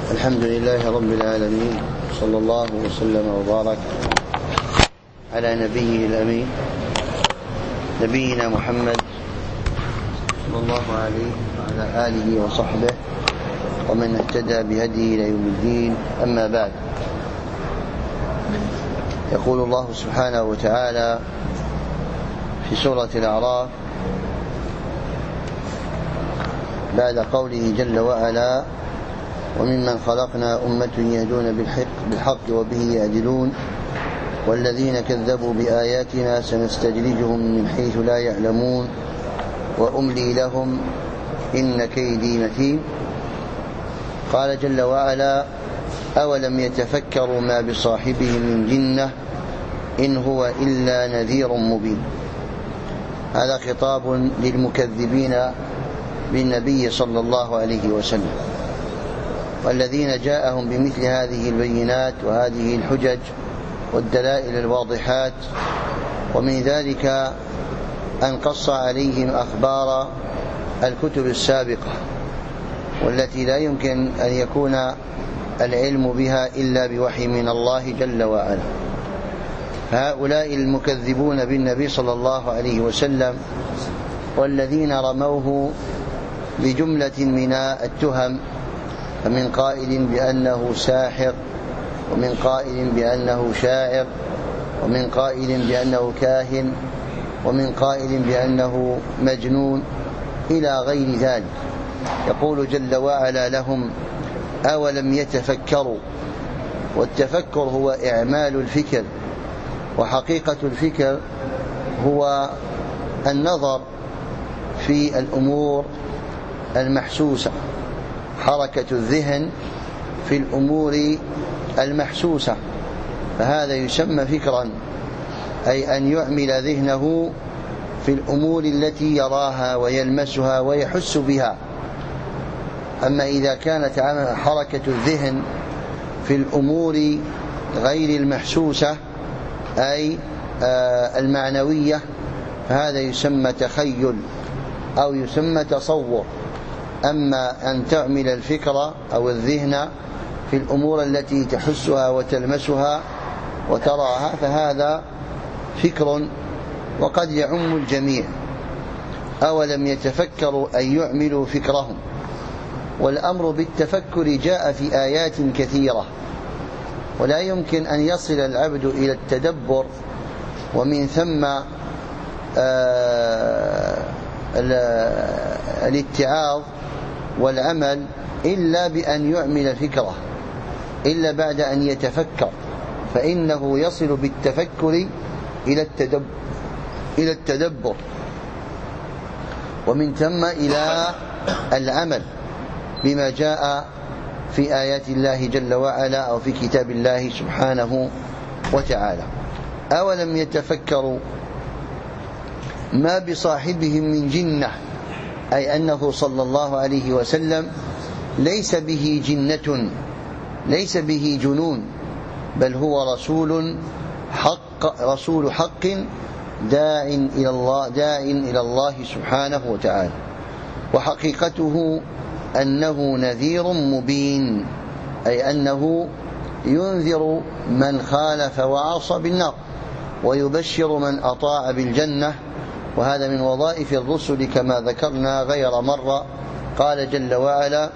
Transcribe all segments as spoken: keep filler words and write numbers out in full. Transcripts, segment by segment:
الحمد لله رب العالمين، صلى الله وسلم وبارك على نبيه الأمين نبينا محمد صلى الله عليه وعلى آله وصحبه ومن اهتدى بهديه إلى يوم الدين. أما بعد، يقول الله سبحانه وتعالى في سورة الأعراف بعد قوله جل وعلا: وممن خلقنا أمة يهدون بالحق, بالحق وبه يعدلون والذين كذبوا بآياتنا سنستدرجهم من حيث لا يعلمون وأملي لهم إن كيدي متين. قال جل وعلا: أولم يتفكروا ما بصاحبهم من جنة إن هو إلا نذير مبين. هذا خطاب للمكذبين بالنبي صلى الله عليه وسلم، والذين جاءهم بمثل هذه البينات وهذه الحجج والدلائل الواضحات. ومن ذلك أن قص عليهم أخبار الكتب السابقة والتي لا يمكن أن يكون العلم بها إلا بوحي من الله جل وعلا. هؤلاء المكذبون بالنبي صلى الله عليه وسلم والذين رموه بجملة من التهم، فمن قائل بأنه ساحر، ومن قائل بأنه شاعر، ومن قائل بأنه كاهن، ومن قائل بأنه مجنون إلى غير ذلك. يقول جل وعلا لهم: أولم يتفكروا. والتفكر هو إعمال الفكر، وحقيقة الفكر هو النظر في الأمور المحسوسة، حركة الذهن في الأمور المحسوسة، فهذا يسمى فكرا، أي أن يعمل ذهنه في الأمور التي يراها ويلمسها ويحس بها. أما إذا كانت حركة الذهن في الأمور غير المحسوسة أي المعنوية فهذا يسمى تخيل أو يسمى تصور. أما أن تعمل الفكرة أو الذهن في الأمور التي تحسها وتلمسها وتراها فهذا فكر، وقد يعم الجميع. أولم يتفكروا أن يعملوا فكرهم. والأمر بالتفكر جاء في آيات كثيرة، ولا يمكن أن يصل العبد إلى التدبر ومن ثم آه الاتعاظ والعمل إلا بأن يعمل فكرة، إلا بعد أن يتفكر، فإنه يصل بالتفكر إلى التدبر, إلى التدبر ومن ثم إلى العمل بما جاء في آيات الله جل وعلا أو في كتاب الله سبحانه وتعالى. أولم يتفكروا ما بصاحبهم من جنة، أي أنه صلى الله عليه وسلم ليس به جنة، ليس به جنون، بل هو رسول حق، رسول حق داع إلى الله، داع إلى الله سبحانه وتعالى. وحقيقته أنه نذير مبين، أي أنه ينذر من خالف وعصى بالنار ويبشر من أطاع بالجنة. وهذا من وظائف الرسل كما ذكرنا غير مرة. قال جل وعلا: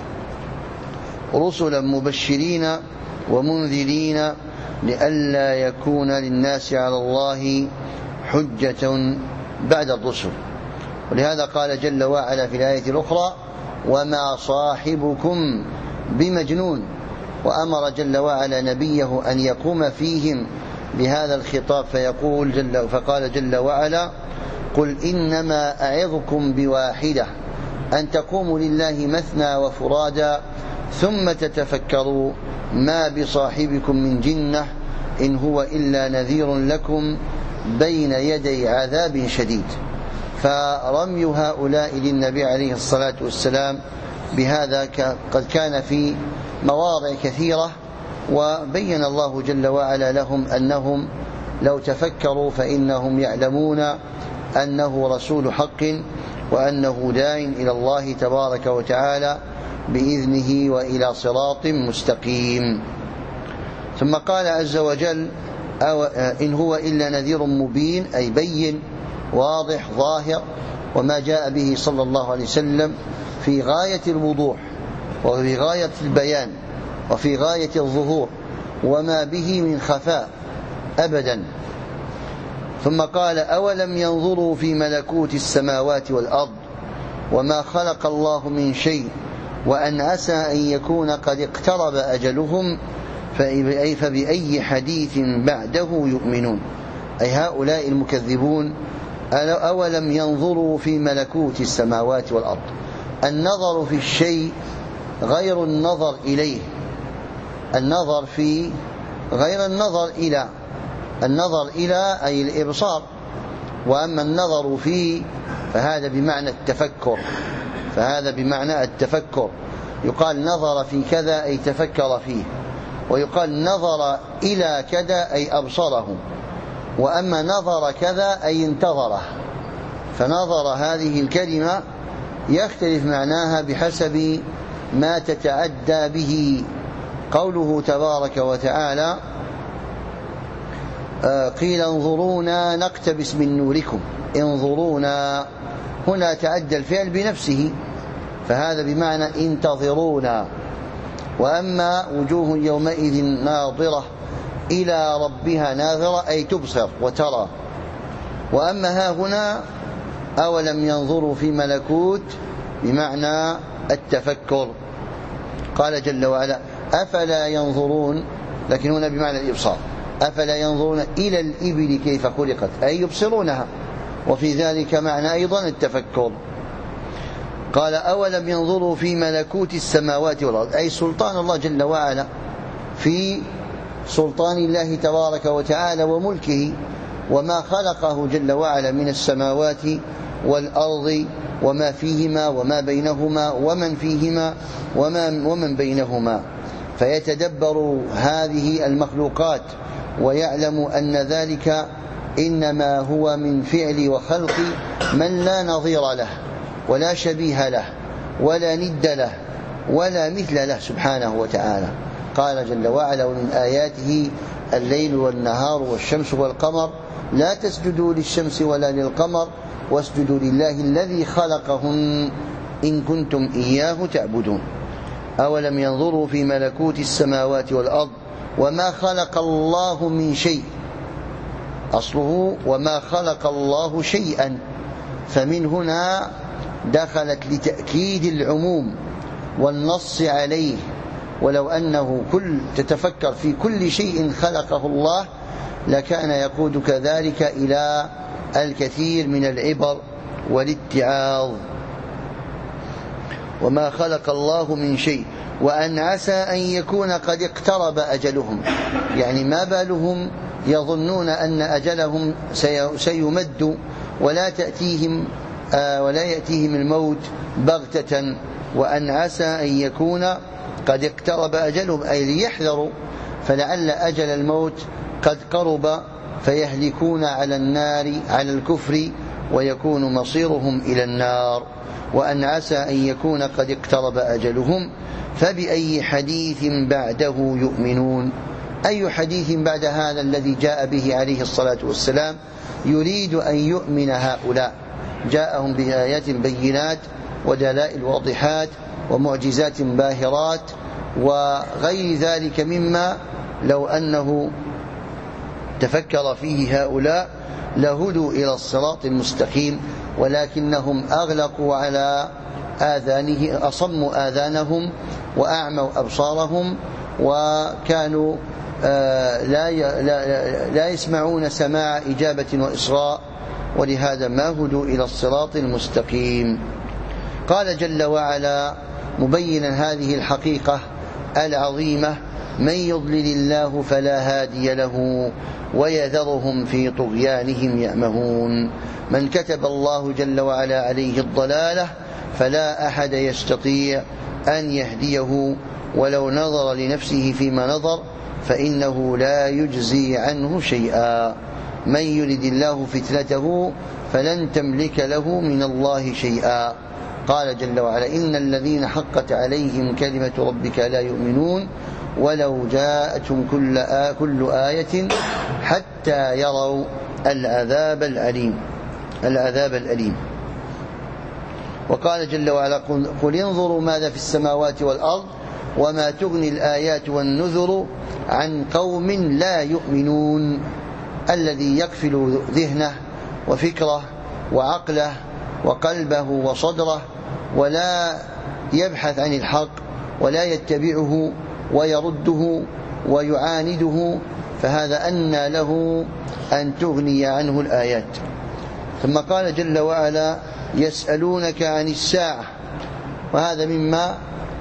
رسلا مبشرين ومنذرين لئلا يكون للناس على الله حجة بعد الرسل. ولهذا قال جل وعلا في الآية الأخرى: وما صاحبكم بمجنون. وأمر جل وعلا نبيه أن يقوم فيهم بهذا الخطاب فيقول جل فقال جل وعلا: قل إنما أعظكم بواحدة أن تقوموا لله مثنى وفرادا ثم تتفكروا ما بصاحبكم من جنة إن هو إلا نذير لكم بين يدي عذاب شديد. فرمي هؤلاء للنبي عليه الصلاة والسلام بهذا قد كان في مواضع كثيرة، وبين الله جل وعلا لهم أنهم لو تفكروا فإنهم يعلمون أنه رسول حق وأنه داع إلى الله تبارك وتعالى بإذنه وإلى صراط مستقيم. ثم قال عز وجل: إن هو إلا نذير مبين، أي بين واضح ظاهر، وما جاء به صلى الله عليه وسلم في غاية الوضوح وفي غاية البيان وفي غاية الظهور، وما به من خفاء أبدا. ثم قال: أولم ينظروا في ملكوت السماوات والأرض وما خلق الله من شيء وأن عسى أن يكون قد اقترب أجلهم فبأي حديث بعده يؤمنون. أي هؤلاء المكذبون أولم ينظروا في ملكوت السماوات والأرض. النظر في الشيء غير النظر إليه، النظر في غير النظر إلى، النظر إلى أي الإبصار، وأما النظر فيه فهذا بمعنى التفكر، فهذا بمعنى التفكر. يقال نظر في كذا أي تفكر فيه، ويقال نظر إلى كذا أي أبصره، وأما نظر كذا أي انتظره. فنظر هذه الكلمة يختلف معناها بحسب ما تتعدى به. قوله تبارك وتعالى: قيل انظرونا نقتبس من نوركم، انظرونا هنا تعدى الفعل بنفسه، فهذا بمعنى انتظرونا. وأما وجوه يومئذ ناظرة إلى ربها ناظرة أي تبصر وترى. وأما ها هنا أولم ينظروا في ملكوت بمعنى التفكر. قال جل وعلا: أفلا ينظرون، لكن هنا بمعنى الإبصار، أفلا ينظرون إلى الإبل كيف خلقت أي يبصرونها، وفي ذلك معنى أيضا التفكر. قال: أولم ينظروا في ملكوت السماوات والأرض، أي سلطان الله جل وعلا، في سلطان الله تبارك وتعالى وملكه، وما خلقه جل وعلا من السماوات والأرض وما فيهما وما بينهما ومن فيهما ومن بينهما، فيتدبر هذه المخلوقات ويعلم أن ذلك إنما هو من فعل وخلق من لا نظير له ولا شبيه له ولا ند له ولا مثل له سبحانه وتعالى. قال جل وعلا: ومن آياته الليل والنهار والشمس والقمر لا تسجدوا للشمس ولا للقمر واسجدوا لله الذي خلقهن إن كنتم إياه تعبدون. أولم ينظروا في ملكوت السماوات والأرض وما خلق الله من شيء، أصله وما خلق الله شيئا، فمن هنا دخلت لتأكيد العموم والنص عليه. ولو أنه كل تتفكر في كل شيء خلقه الله لكان يقودك ذلك إلى الكثير من العبر والاتعاظ. وما خلق الله من شيء وأن عسى أن يكون قد اقترب أجلهم، يعني ما بالهم يظنون أن أجلهم سيمد ولا تأتيهم ولا يأتيهم الموت بغتة، وأن عسى أن يكون قد اقترب أجلهم أي ليحذروا، فلعل أجل الموت قد قرب فيهلكون على النار على الكفر ويكون مصيرهم إلى النار. وأن عسى أن يكون قد اقترب أجلهم فبأي حديث بعده يؤمنون. أي حديث بعد هذا الذي جاء به عليه الصلاة والسلام يريد أن يؤمن هؤلاء، جاءهم بآيات بينات ودلائل واضحات ومعجزات باهرات وغير ذلك مما لو أنه تفكر فيه هؤلاء لهدوا إلى الصراط المستقيم، ولكنهم أغلقوا على آذانه، أصموا آذانهم وأعموا أبصارهم، وكانوا لا لا يسمعون سماع إجابة وإصغاء، ولهذا ما هدوا إلى الصراط المستقيم. قال جل وعلا مبينا هذه الحقيقة العظيمة: من يضلل الله فلا هادي له ويذرهم في طغيانهم يعمهون. من كتب الله جل وعلا عليه الضلالة فلا أحد يستطيع أن يهديه ولو نظر لنفسه فيما نظر، فإنه لا يجزي عنه شيئا. من يرد الله فتنته فلن تملك له من الله شيئا. قال جل وعلا: إن الذين حقت عليهم كلمة ربك لا يؤمنون ولو جاءتهم كل, آ... كل آية حتى يروا العذاب الأليم العذاب الأليم. وقال جل وعلا: قل انظروا ماذا في السماوات والأرض وما تغني الآيات والنذر عن قوم لا يؤمنون. الذي يقفل ذهنه وفكره وعقله وقلبه وصدره ولا يبحث عن الحق ولا يتبعه ويرده ويعانده، فهذا أنى له أن تغني عنه الآيات. ثم قال جل وعلا: يسألونك عن الساعة، وهذا مما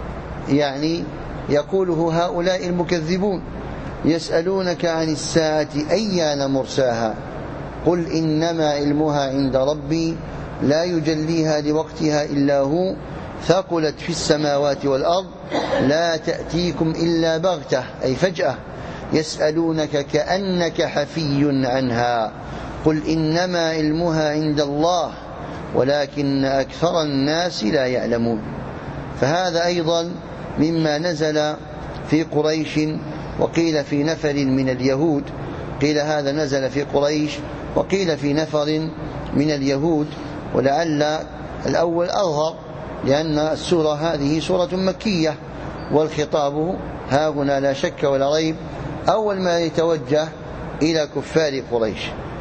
يعني يقوله هؤلاء المكذبون. يسألونك عن الساعة أيان مرساها قل إنما علمها عند ربي لا يجليها لوقتها إلا هو ثقلت في السماوات والأرض لا تأتيكم إلا بغتة أي فجأة. يسألونك كأنك حفي عنها قل إنما علمها عند الله ولكن أكثر الناس لا يعلمون. فهذا أيضا مما نزل في قريش، وقيل في نفر من اليهود. قيل هذا نزل في قريش وقيل في نفر من اليهود، ولعل الأول أظهر لأن السورة هذه سورة مكية، والخطاب ها هنا لا شك ولا ريب أول ما يتوجه إلى كفار قريش.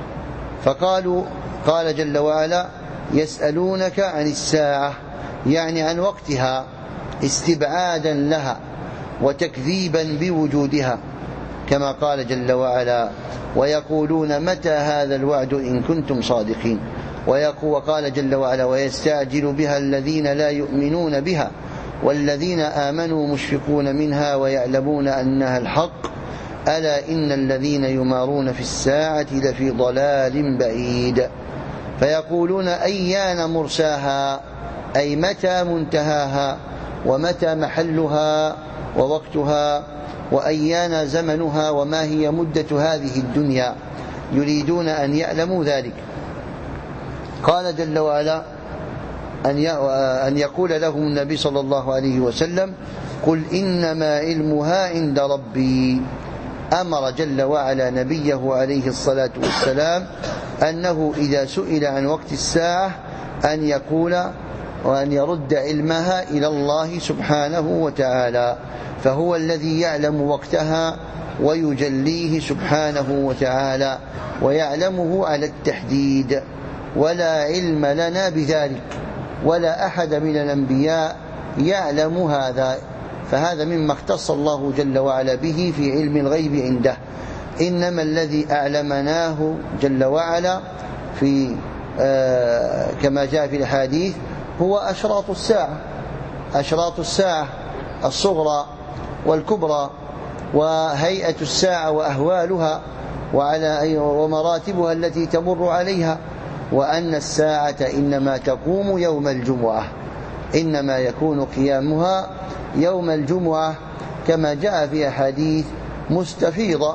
فقالوا قال جل وعلا: يسألونك عن الساعة، يعني عن وقتها استبعادا لها وتكذيبا بوجودها، كما قال جل وعلا: ويقولون متى هذا الوعد إن كنتم صادقين. وقال جل وعلا: ويستعجل بها الذين لا يؤمنون بها والذين آمنوا مشفقون منها ويعلمون أنها الحق ألا إن الذين يمارون في الساعة لفي ضلال بعيد. فيقولون أيان مرساها أي متى منتهاها ومتى محلها ووقتها وأيان زمنها وما هي مدة هذه الدنيا، يريدون أن يعلموا ذلك. قال جل وعلا أن يقول لهم النبي صلى الله عليه وسلم: قل إنما علمها عند ربي. أمر جل وعلا نبيه عليه الصلاة والسلام أنه إذا سئل عن وقت الساعة أن يقول وأن يرد علمها إلى الله سبحانه وتعالى، فهو الذي يعلم وقتها ويجليه سبحانه وتعالى ويعلمه على التحديد، ولا علم لنا بذلك ولا أحد من الأنبياء يعلم هذا، فهذا مما اختص الله جل وعلا به في علم الغيب عنده. إنما الذي أعلمناه جل وعلا في آه كما جاء في الحديث هو أشراط الساعة، أشراط الساعة الصغرى والكبرى، وهيئة الساعة وأهوالها وعلى ومراتبها التي تمر عليها، وأن الساعة إنما تقوم يوم الجمعة، إنما يكون قيامها يوم الجمعة، كما جاء في أحاديث مستفيضة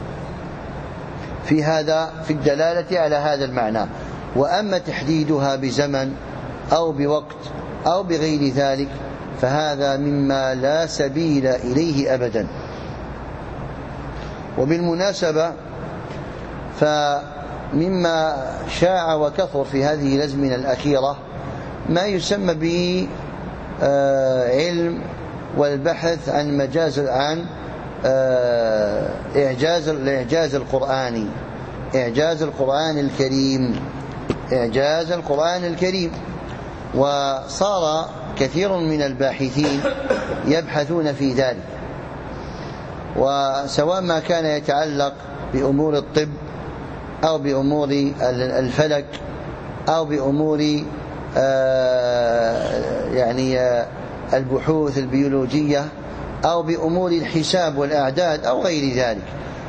في هذا في الدلالة على هذا المعنى. وأما تحديدها بزمن أو بوقت أو بغير ذلك فهذا مما لا سبيل إليه أبدا. وبالمناسبة فمما شاع وكثر في هذه الأزمنة الأخيرة ما يسمى بعلم والبحث عن مجاز عن إعجاز الإعجاز القرآني، إعجاز القرآن الكريم، إعجاز القرآن الكريم. وصار كثير من الباحثين يبحثون في ذلك، وسواء ما كان يتعلق بأمور الطب أو بأمور الفلك أو بأمور يعني البحوث البيولوجية أو بأمور الحساب والأعداد أو غير ذلك.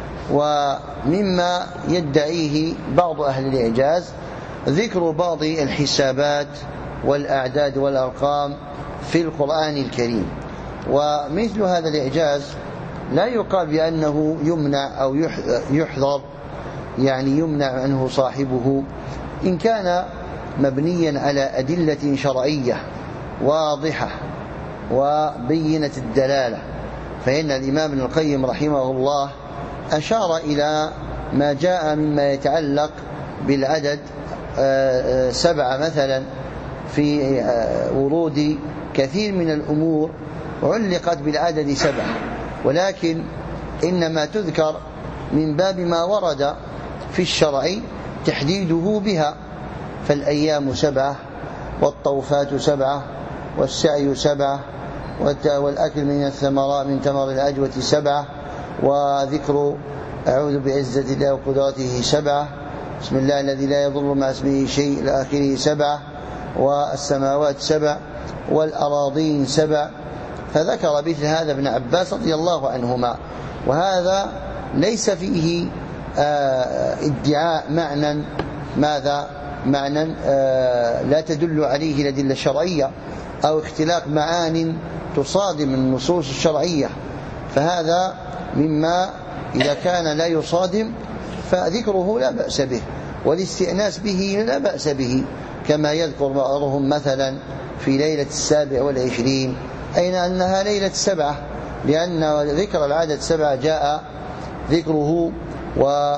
ومما يدعيه بعض أهل الإعجاز ذكر بعض الحسابات والأعداد والأرقام في القرآن الكريم، ومثل هذا الإعجاز لا يقال بأنه يمنع أو يحذر، يعني يمنع عنه صاحبه إن كان مبنيا على أدلة شرعية واضحة وبينة الدلالة. فإن الإمام ابن القيم رحمه الله أشار إلى ما جاء مما يتعلق بالعدد سبعة مثلا في ورود كثير من الأمور علقت بالعدد سبعة، ولكن إنما تذكر من باب ما ورد في الشرع تحديده بها، فالأيام سبعة، والطوفات سبعة، والسعي سبعة، والأكل من الثمرات من ثمر العجوة سبعة، وذكر أعوذ بعزة الله وقدرته سبعة، بسم الله الذي لا يضر مع اسمه شيء إلى آخره سبعة، والسماوات سبع، والأراضين سبع. فذكر مثل هذا ابن عباس رضي الله عنهما، وهذا ليس فيه ادعاء معنى ماذا معنى لا تدل عليه الأدلة الشرعية أو اختلاق معان تصادم النصوص الشرعية، فهذا مما إذا كان لا يصادم فذكره لا بأس به، والاستئناس به لا بأس به، كما يذكر بعضهم مثلا في ليلة السابع والعشرين أين أنها ليلة السبعة، لأن ذكر العدد سبعة جاء ذكره و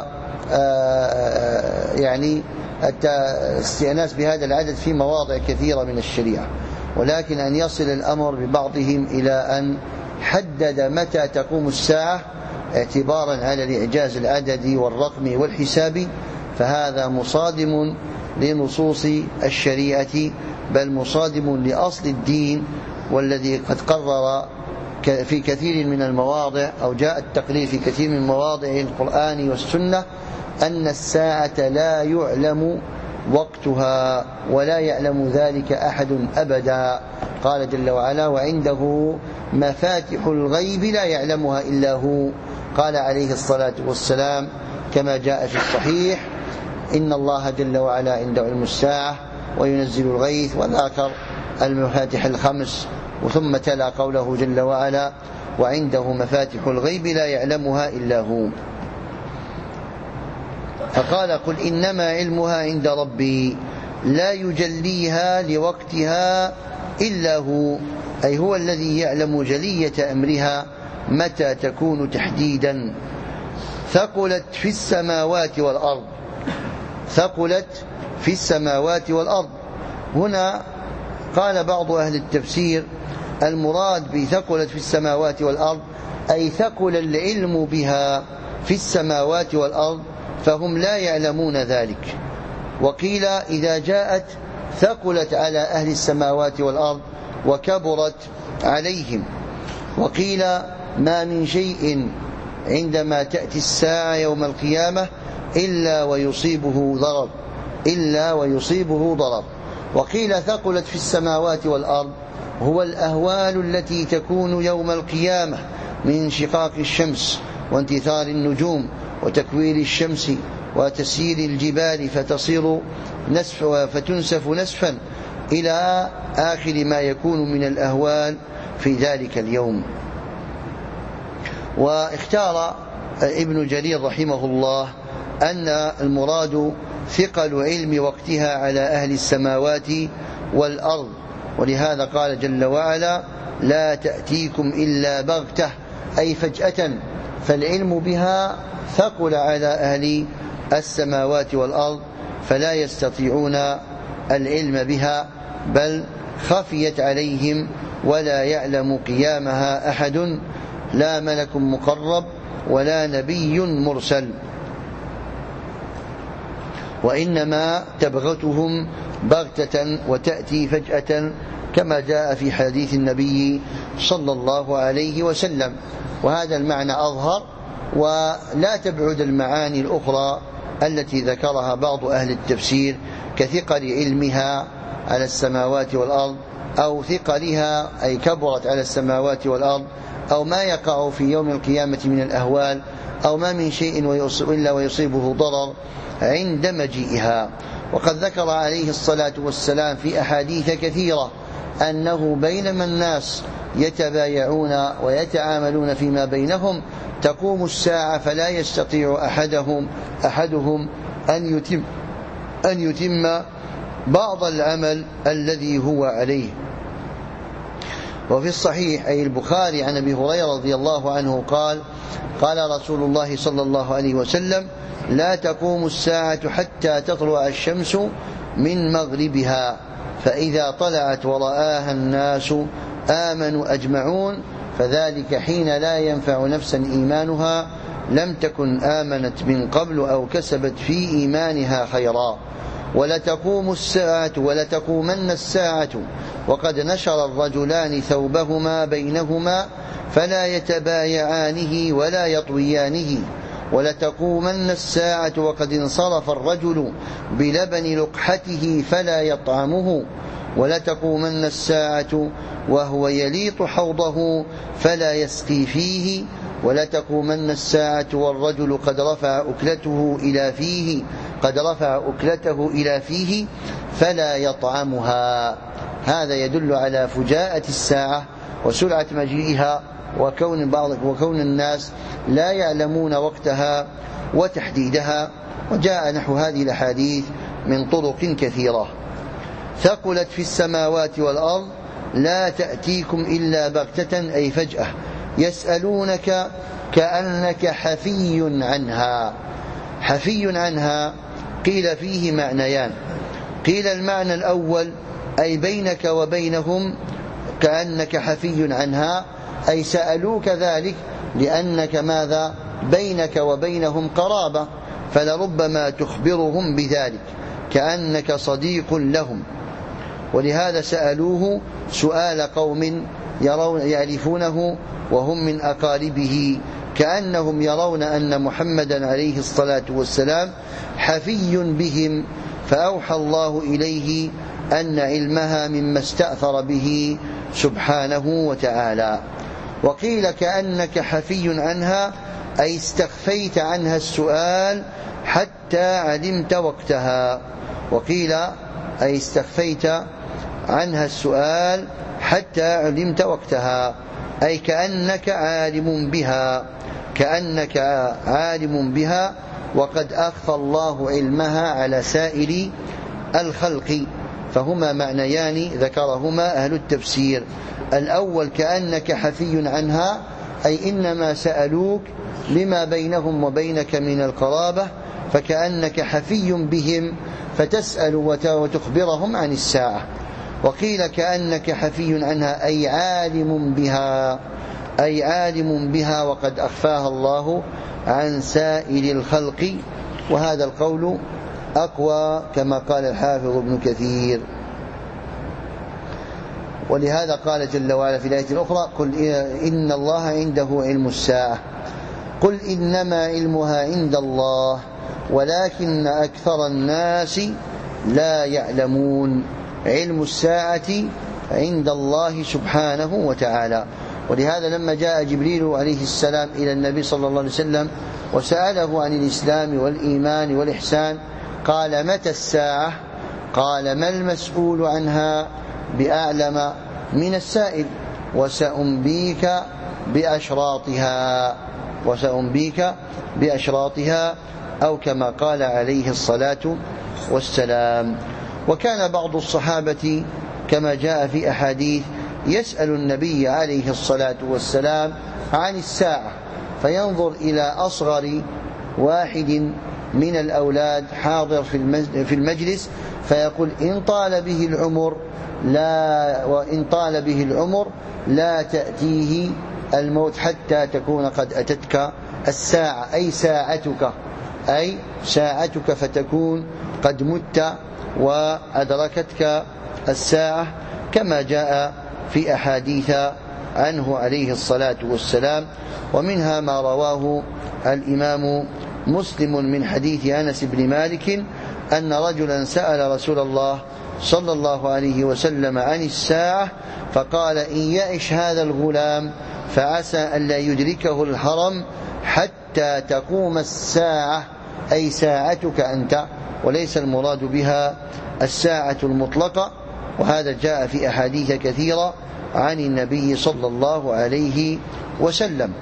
يعني الاستئناس بهذا العدد في مواضع كثيرة من الشريعة، ولكن أن يصل الأمر ببعضهم إلى أن حدد متى تقوم الساعة اعتبارا على الإعجاز العددي والرقمي والحسابي، فهذا مصادم لنصوص الشريعة، بل مصادم لأصل الدين، والذي قد قرر في كثير من المواضع أو جاء التقرير في كثير من مواضع القرآن والسنة أن الساعة لا يعلم وقتها ولا يعلم ذلك أحد أبدا. قال جل وعلا: وعنده مفاتح الغيب لا يعلمها إلا هو. قال عليه الصلاة والسلام كما جاء في الصحيح: إن الله جل وعلا عنده علم الساعة وينزل الغيث، وذكر المفاتح الخمس، وثم تلا قوله جل وعلا: وعنده مفاتح الغيب لا يعلمها إلا هو. فقال: قل إنما علمها عند ربي لا يجليها لوقتها إلا هو، أي هو الذي يعلم جلية أمرها متى تكون تحديدا. ثقلت في السماوات والأرض، ثقلت في السماوات والأرض. هنا قال بعض أهل التفسير المراد بثقلت في السماوات والأرض أي ثقل العلم بها في السماوات والأرض، فهم لا يعلمون ذلك. وقيل إذا جاءت ثقلت على أهل السماوات والأرض وكبرت عليهم. وقيل ما من شيء عندما تأتي الساعة يوم القيامة إلا ويصيبه ضرر إلا ويصيبه ضرر. وقيل ثقلت في السماوات والأرض هو الأهوال التي تكون يوم القيامة من انشقاق الشمس وانتثار النجوم وتكوير الشمس وتسيير الجبال فتصير نسف فتنسف نسفا إلى آخر ما يكون من الأهوال في ذلك اليوم. واختار ابن جرير رحمه الله أن المراد ثقل علم وقتها على أهل السماوات والأرض، ولهذا قال جل وعلا: لا تأتيكم إلا بغتة، أي فجأة. فالعلم بها ثقل على أهل السماوات والأرض، فلا يستطيعون العلم بها، بل خفيت عليهم ولا يعلم قيامها أحد، لا ملك مقرب ولا نبي مرسل، وإنما تبغتهم بغتة وتأتي فجأة، كما جاء في حديث النبي صلى الله عليه وسلم. وهذا المعنى أظهر، ولا تبعد المعاني الأخرى التي ذكرها بعض أهل التفسير كثقل علمها على السماوات والأرض، أو ثقلها أي كبرت على السماوات والأرض، أو ما يقع في يوم القيامة من الأهوال، أو ما من شيء إلا ويصيبه ضرر عند مجيئها. وقد ذكر عليه الصلاة والسلام في أحاديث كثيرة أنه بينما الناس يتبايعون ويتعاملون فيما بينهم تقوم الساعة فلا يستطيع أحدهم أحدهم أن يتم أن يتم بعض العمل الذي هو عليه، وفي الصحيح أي البخاري عن أبي هريرة رضي الله عنه قال قال رسول الله صلى الله عليه وسلم: لا تقوم الساعة حتى تطلع الشمس من مغربها، فإذا طلعت ورآها الناس آمنوا أجمعون، فذلك حين لا ينفع نفسا إيمانها لم تكن آمنت من قبل أو كسبت في إيمانها خيرا. ولتقوم الساعة ولتقومن الساعة وقد نشر الرجلان ثوبهما بينهما فلا يتبايعانه ولا يطويانه. ولتقومن الساعة وقد انصرف الرجل بلبن لقحته فلا يطعمه. ولتقومن الساعة وهو يليط حوضه فلا يسقي فيه. ولتقومن الساعة والرجل قد رفع أكلته إلى فيه قد رفع أكلته إلى فيه فلا يطعمها. هذا يدل على فجاءة الساعة وسرعة مجيئها، وكون بعض وكون الناس لا يعلمون وقتها وتحديدها. وجاء نحو هذه الأحاديث من طرق كثيرة. ثقلت في السماوات والأرض لا تأتيكم إلا بغتة أي فجأة، يسألونك كأنك حفي عنها. حفي عنها قيل فيه معنيان. قيل المعنى الأول أي بينك وبينهم كأنك حفي عنها، أي سألوك ذلك لأنك ماذا بينك وبينهم قرابة، فلربما تخبرهم بذلك كأنك صديق لهم، ولهذا سألوه سؤال قوم يرون يعرفونه وهم من أقاربه، كأنهم يرون أن محمدا عليه الصلاة والسلام حفي بهم، فأوحى الله إليه أن علمها مما استأثر به سبحانه وتعالى. وقيل كأنك حفي عنها أي استخفيت عنها السؤال حتى علمت وقتها. وقيل أي استخفيت عنها السؤال حتى علمت وقتها، أي كأنك عالم بها كأنك عالم بها وقد أخفى الله علمها على سائر الخلق. فهما معنيان ذكرهما أهل التفسير. الأول كأنك حفي عنها أي إنما سألوك لما بينهم وبينك من القرابة، فكأنك حفي بهم فتسأل وتخبرهم عن الساعة. وقيل كأنك حفي عنها أي عالم بها أي عالم بها وقد أخفاها الله عن سائر الخلق. وهذا القول أقوى كما قال الحافظ ابن كثير. ولهذا قال جل وعلا في الآية الأخرى: قل إن الله عنده علم الساعة قل إنما علمها عند الله ولكن أكثر الناس لا يعلمون. علم الساعة عند الله سبحانه وتعالى. ولهذا لما جاء جبريل عليه السلام إلى النبي صلى الله عليه وسلم وسأله عن الإسلام والإيمان والإحسان قال: متى الساعة؟ قال: ما المسؤول عنها بأعلم من السائل، وسأنبيك بأشراطها وسأنبيك بأشراطها أو كما قال عليه الصلاة والسلام. وكان بعض الصحابة كما جاء في أحاديث يسأل النبي عليه الصلاة والسلام عن الساعة، فينظر إلى أصغر واحد من الأولاد حاضر في المجلس فيقول: إن طال به العمر لا وإن طال به العمر لا تأتيه الموت حتى تكون قد أتتك الساعة، أي ساعتك أي ساعتك فتكون قد مت وأدركتك الساعة، كما جاء في أحاديث عنه عليه الصلاة والسلام. ومنها ما رواه الإمام مسلم من حديث أنس بن مالك أن رجلا سأل رسول الله صلى الله عليه وسلم عن الساعة فقال: إن يعش هذا الغلام فعسى أن لا يدركه الهرم حتى تقوم الساعة، أي ساعتك أنت، وليس المراد بها الساعة المطلقة. وهذا جاء في أحاديث كثيرة عن النبي صلى الله عليه وسلم.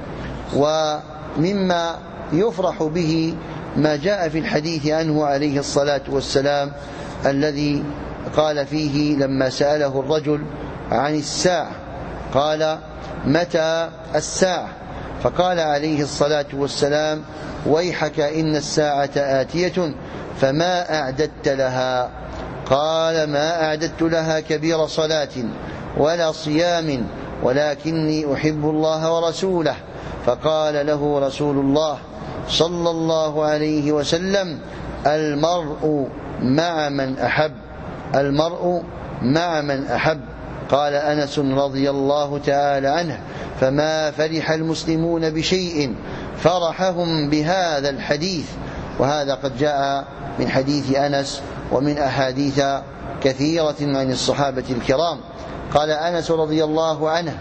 ومما يفرح به ما جاء في الحديث عنه عليه الصلاة والسلام الذي قال فيه لما سأله الرجل عن الساعة قال: متى الساعة؟ فقال عليه الصلاة والسلام: ويحك إن الساعة آتية فما أعددت لها؟ قال: ما أعددت لها كبير صلاة ولا صيام، ولكني أحب الله ورسوله. فقال له رسول الله صلى الله عليه وسلم: المرء مع من أحب، المرء مع من أحب. قال أنس رضي الله تعالى عنه: فما فرح المسلمون بشيء فرحهم بهذا الحديث. وهذا قد جاء من حديث أنس ومن أحاديث كثيرة عن الصحابة الكرام. قال أنس رضي الله عنه: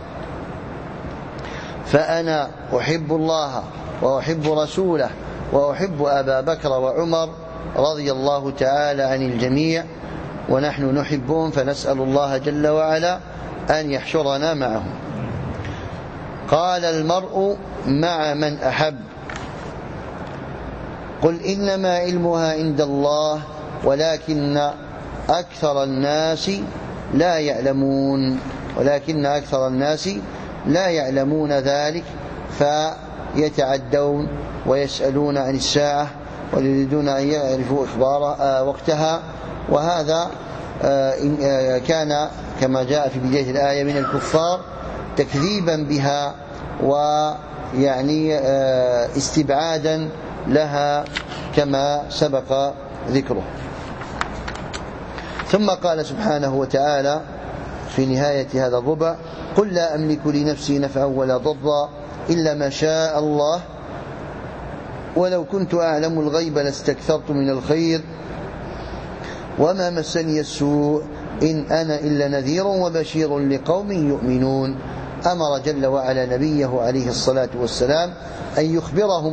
فأنا أحب الله وأحب رسوله وأحب أبا بكر وعمر رضي الله تعالى عن الجميع، ونحن نحبهم، فنسأل الله جل وعلا أن يحشرنا معهم. قال: المرء مع من أحب. قل إنما علمها عند الله ولكن أكثر الناس لا يعلمون، ولكن أكثر الناس لا يعلمون ذلك، فيتعدون ويسألون عن الساعة ويريدون أن يعرفوا إخبار وقتها. وهذا كان كما جاء في بداية الآية من الكفار تكذيبا بها ويعني استبعادا لها كما سبق ذكره. ثم قال سبحانه وتعالى في نهاية هذا الربع: قل لا أملك لنفسي نفعا ولا ضرا إلا ما شاء الله ولو كنت أعلم الغيب لاستكثرت من الخير وما مسني السوء إن أنا إلا نذير وبشير لقوم يؤمنون. أمر جل وعلا نبيه عليه الصلاة والسلام أن يخبرهم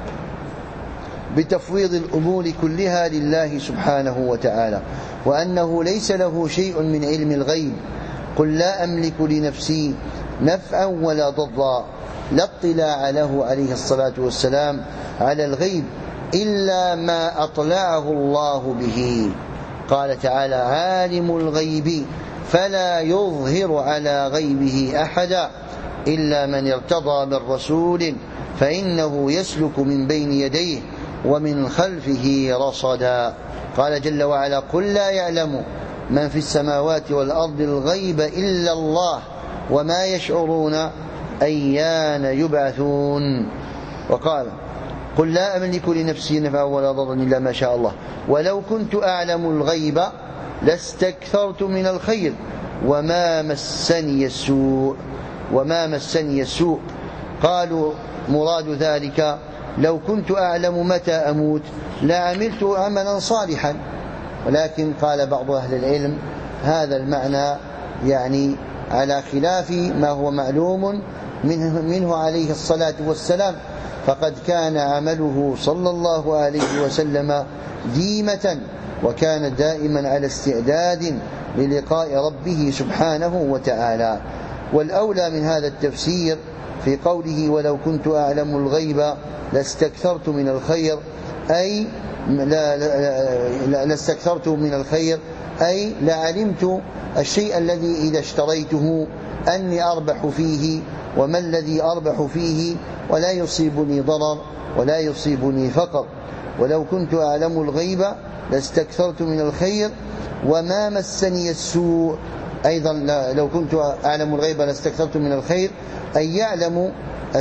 بتفويض الأمور كلها لله سبحانه وتعالى، وأنه ليس له شيء من علم الغيب. قل لا أملك لنفسي نفعا ولا ضرا، لا اطلاع له عليه الصلاة والسلام على الغيب إلا ما أطلعه الله به. قال تعالى: عالم الغيب فلا يظهر على غيبه أحدا إلا من ارتضى من رسول فإنه يسلك من بين يديه ومن خلفه رصدا. قال جل وعلا: قل لا يعلم من في السماوات والأرض الغيب إلا الله وما يشعرون أيان يبعثون. وقال: قل لا أملك لنفسي نفعا ولا ضرا إلا ما شاء الله ولو كنت أعلم الغيب لاستكثرت من الخير وما مسني السوء وما مسني السوء. قالوا مراد ذلك لو كنت أعلم متى أموت لعملت عملا صالحا، ولكن قال بعض أهل العلم هذا المعنى يعني على خلاف ما هو معلوم منه, منه عليه الصلاة والسلام، فقد كان عمله صلى الله عليه وسلم ديمة، وكان دائما على استعداد للقاء ربه سبحانه وتعالى. والأولى من هذا التفسير في قوله: ولو كنت أعلم الغيب لاستكثرت من الخير، أي لا لا لاستكثرت من الخير أي لعلمت الشيء الذي إذا اشتريته أني أربح فيه وما الذي أربح فيه ولا يصيبني ضرر ولا يصيبني فقر. ولو كنت أعلم الغيب لاستكثرت من الخير وما مسني السوء. أيضا لو كنت أعلم الغيب لاستكثرت من الخير أي يعلم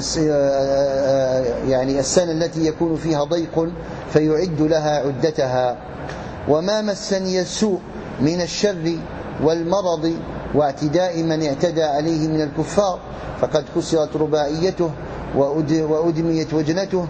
يعني السنة التي يكون فيها ضيق فيعد لها عدتها. وما مسني السوء من الشر والمرض واعتداء من اعتدى عليه من الكفار، فقد كسرت رباعيته وأدميت وجنته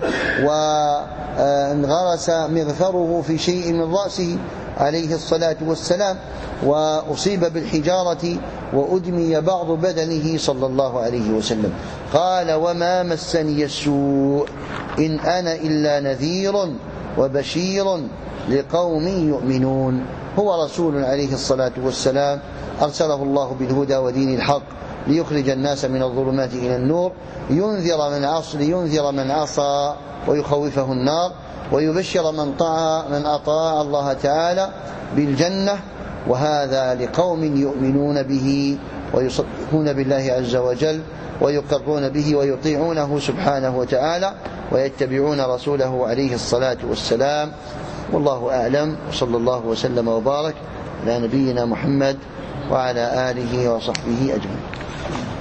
وانغرس مغفره في شيء من رأسه عليه الصلاة والسلام، وأصيب بالحجارة وأدمي بعض بدنه صلى الله عليه وسلم. قال: وما مسني السوء إن أنا إلا نذير وبشير لقوم يؤمنون. هو رسول عليه الصلاة والسلام أرسله الله بالهدى ودين الحق ليخرج الناس من الظلمات إلى النور، ينذر من عصى لينذر من عصى ويخوفه النار، ويبشر من طاع من أطاع الله تعالى بالجنة، وهذا لقوم يؤمنون به يثقون بالله عز وجل ويقرون به ويطيعونه سبحانه وتعالى ويتبعون رسوله عليه الصلاة والسلام. والله أعلم، وصلى الله وسلم وبارك على نبينا محمد وعلى آله وصحبه أجمعين.